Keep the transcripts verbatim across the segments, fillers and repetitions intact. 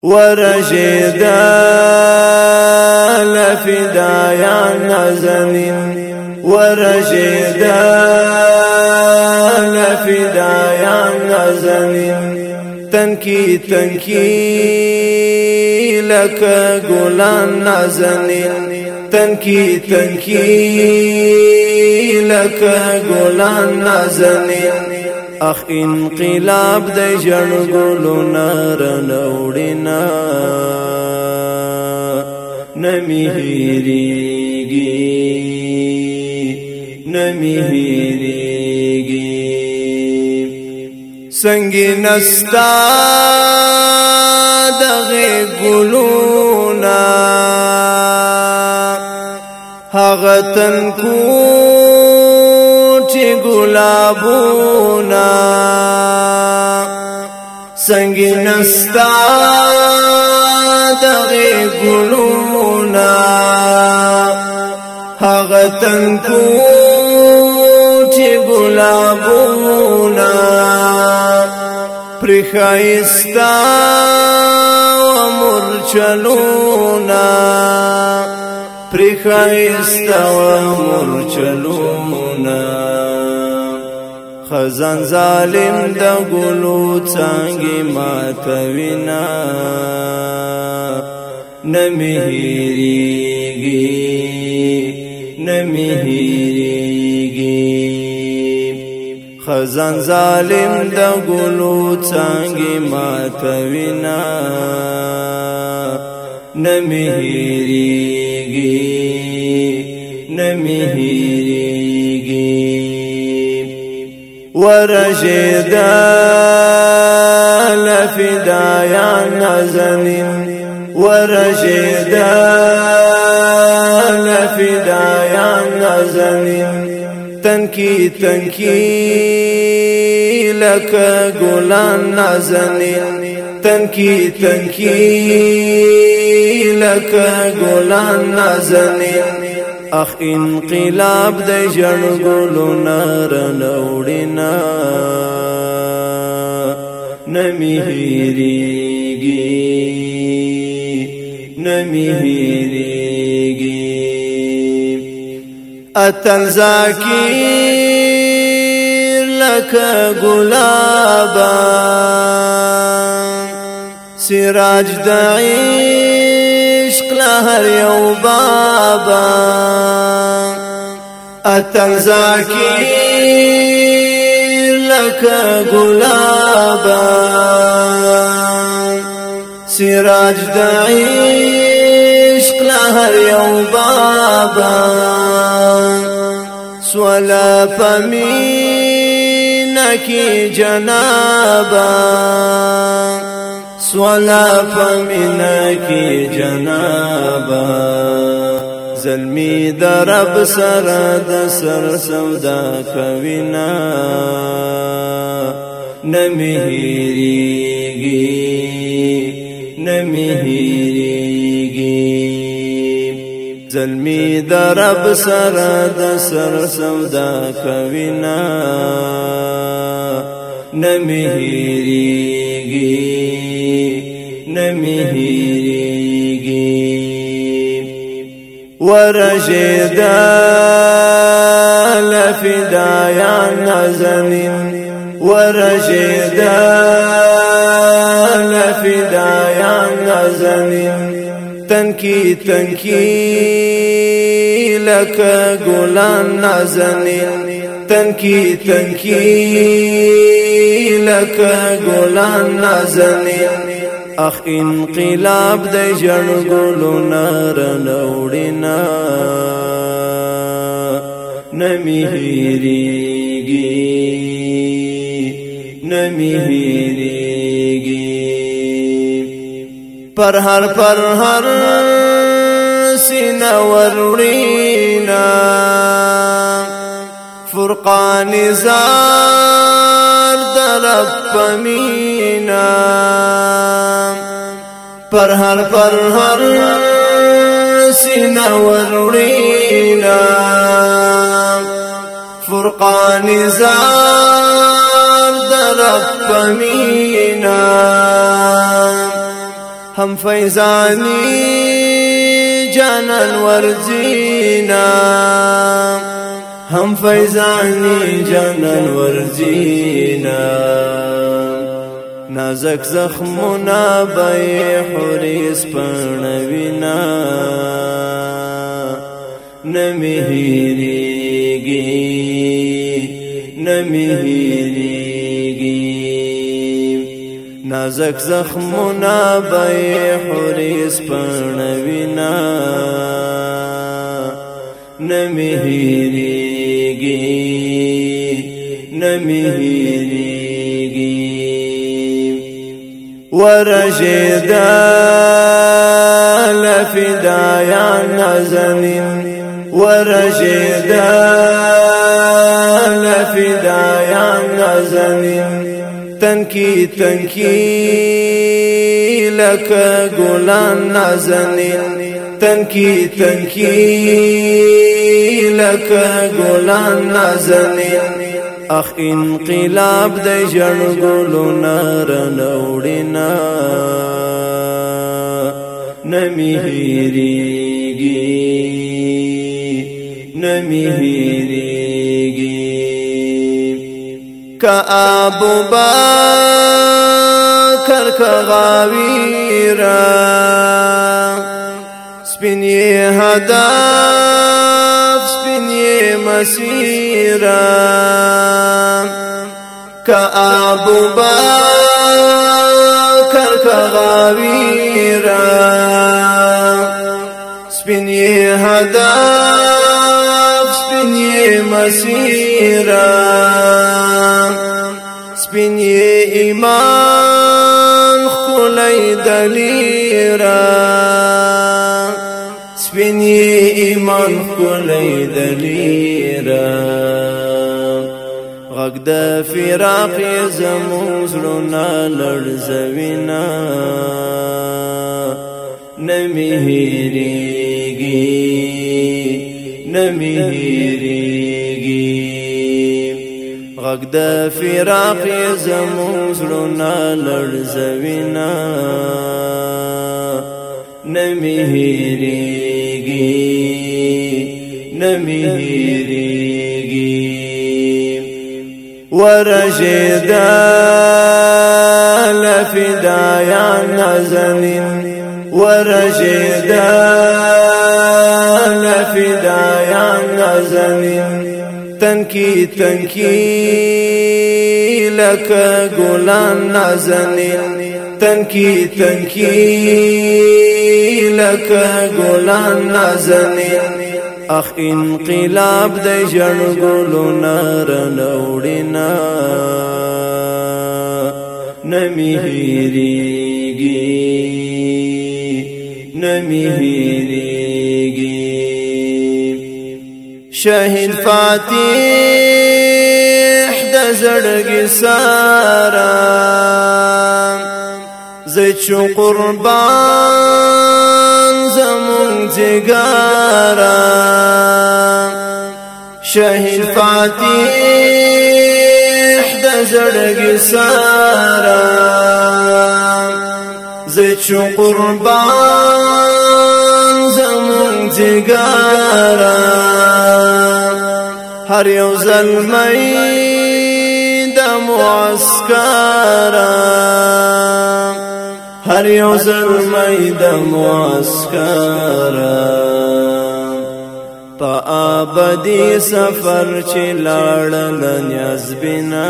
ورشدا لفدايا نازنين ورشدا لفدايا نازنين تنكي تنكي لك غلان نازنين تنكي تنكي لك غلان نازنين اخ انقلاب د جړګلو نار نوړینا نمی هیریږي نمی هیریږي څنګه نستا دغه ګلونا هغه تن کو چې ګلابونا څنګه نستا دغه ګلونا هغه تن کو چې ګلابونا پر خایستا امر چلونا پر خایستا امر چلونا خزان ظالم د ګلو څنګه ماتوینا نمی هیریږي نمی هیریږي خزان ظالم د ګلو څنګه ماتوینا نمی هیریږي نمی هیریږي ورشدا لفدايا نازنين ورشدا لفدايا نازنين تنكي تنكي لك غلان نازنين تنكي تنكي لك غلان نازنين اخ انقلاب د جړګلو نار نوړینا نمی هیریږي نمی هیریږي اتل ذکر لک ګلابا سراج د عشق لهر یو بابا اتل ذکر لک ګلابا سراج د عشق لهر یو بابا سولا پمینا کی جنابا سولا پمینا کی جنابا زلمی درب سر د سر سودا کوینا نمی هیریږي نمی هیریږي زلمی درب سر د سر سودا کوینا نمی هیریږي نمی هیریږي ورشدا لفدايا نازنين ورشدا لفدايا نازنين تنكي تنكي لك غلان نازنين تنكي تنكي لك غلان نازنين اخ انقلاب د جړګلو نار نوړینا نمی هیریږي نمی هیریږي پر هر پر هر سینا وروړینا فرقان زار درب پمینا پر هر پر هر سینا وروړینا فرقان زار درب پمینا هم فیضانی جانان ورزینا هم فیضانی جانان ورزینا نازک زخمنا بای حریس پنوینا نمی هیریگی نمی هیریگی نازک زخمنا بای حریس پنوینا نمی هیریگی نمی هیریگی ورجدا لفدايا نازنين ورجدا لفدايا نازنين تنكي تنكي لك غلان نازنين تنكي تنكي لك غلان نازنين اخ انقلاب د جنګولو نارنوړینا نمی هیریږي نمی هیریږي کا ابو بکر کا غاویرا سپینې هدف سپینې مسیرا کا ابو بکر کا غاویرا سپینې هدف سپینې مسیرا سپینې ایمان خلای دلیرا سپینې ایمان خلای دلیرا غږ د فراق زموږ زړونه لړزوینا نمی هیریږي نمی هیریږي غږ د فراق زموږ زړونه لړزوینا نمی هیریږي نمی هیریږي ورجدا لفدايا نازنين ورجدا لفدايا نازنين تنكي تنكي لك غلان نازنين تنكي تنكي لك غلان نازنين اخ انقلاب د جنګولو نارنوړینا نمی هیریږي نمی هیریږي شهید فاتح د زړګي سارا زچو قربان زمون جګارا شهید فاتح د زړګي سارا زچو قربان زمون جګارا هر یو زلمی د معسکرا هر یو زلمی د معسکرا پا آبادی سفر چی لاړل نیاز بنا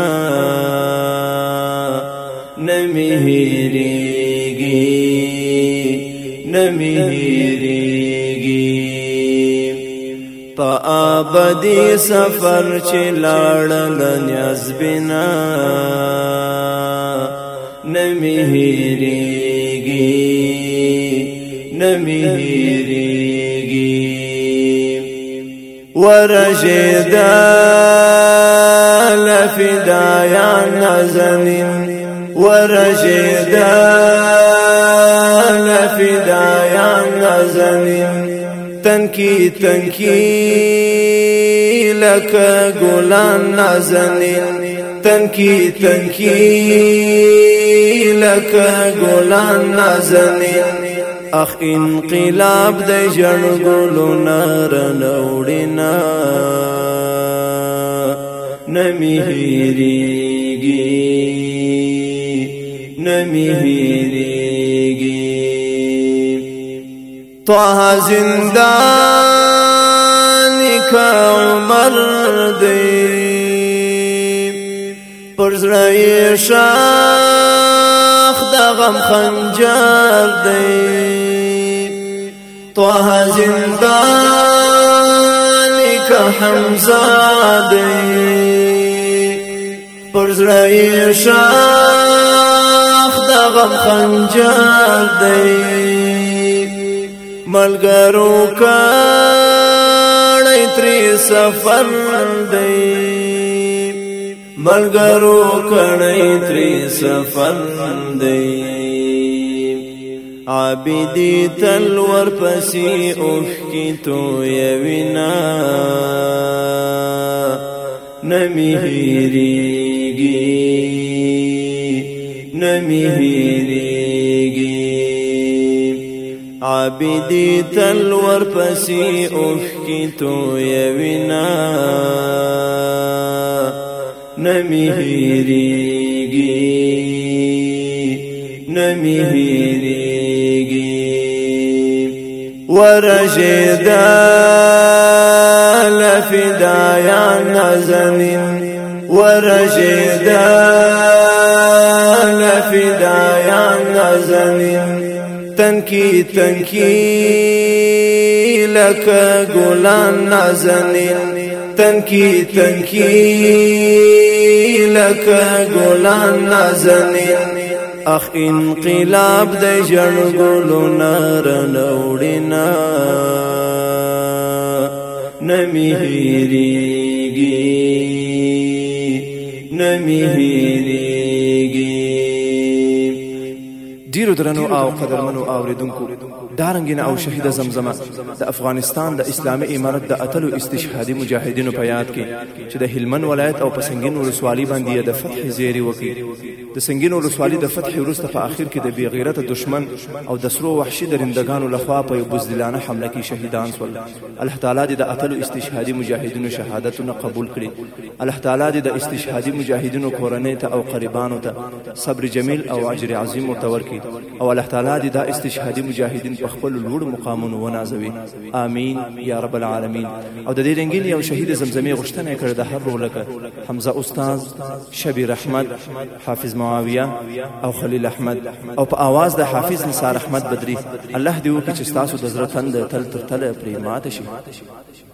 نمی هیریږي نمی هیریږي پا آبادی سفر چی لاړل نیاز بنا نمی هیریږي نمی هیریږي ورجدا لفدايا نازنين ورجدا لفدايا نازنين تنكي تنكي لك غلان نازنين تنكي تنكي لکه ګلان نازنین اخ انقلاب د جړګلو نارنوړینا نمی هیریږي نمی هیریږي طه زندان کا عمر دی پر زړه شاخ د غم خنجر دی طه زندان کا حمزه دی پر زړه شاخ د غم خنجر دی ملګرو کړي تری سفر دی ملګرو کړي تری سفر دی عابدی تلور پسی اوخ کی تو یوینا نمی هیریږي نمی هیریږي عابدی تلور پسی اوخ کی تو یوینا نمی هیریږي نمی هیریږي ورجدا لفدایا نازنین ورجدا لفدایا نازنین تنکی تنکی لکه ګلان نازنین تنکی تنکی لکه ګلان نازنین اخ انقلاب د جړګلو نارنوړینا نمی هیریږي نمی هیریږي ډیرو درنو او قدرمنو اوریدونکو دارنګین او شهید زمزمه د افغانستان د اسلامي امارت د اتلو استشهادي مجاهدینو په یاد کې چې د هلمند ولایت او پسنګین ولسوالۍ باندې د فتح زیری وکړي د سنگین ولسوالۍ د فتح وروسته په اخر کې د بی غیرته دشمن او د سرو وحشي درندگانو لخوا په بزدلانه حمله کې شهیدان شول الله تعالی دې د اتلو استشهادي مجاهدینو شهادتونه قبول کړي الله تعالی دې د استشهادي مجاهدینو کورنۍ ته او قربانو ته صبر جمیل او اجر عظیم ورکړي او الله تعالی دې دا استشهادي مجاهدین په خپل لوړ مقامونو ونازوي امين یا رب العالمین او د دې رنگین یو شهید زمزمه غشتنه کړ د هر رولکه حمزه استاد شبیر احمد حافظ معاویه او خلیل احمد او په आवाज د حافظ نثار احمد بدری الله دې وکړي چې تاسو د زړه تند تل تر تل پرې ماته شي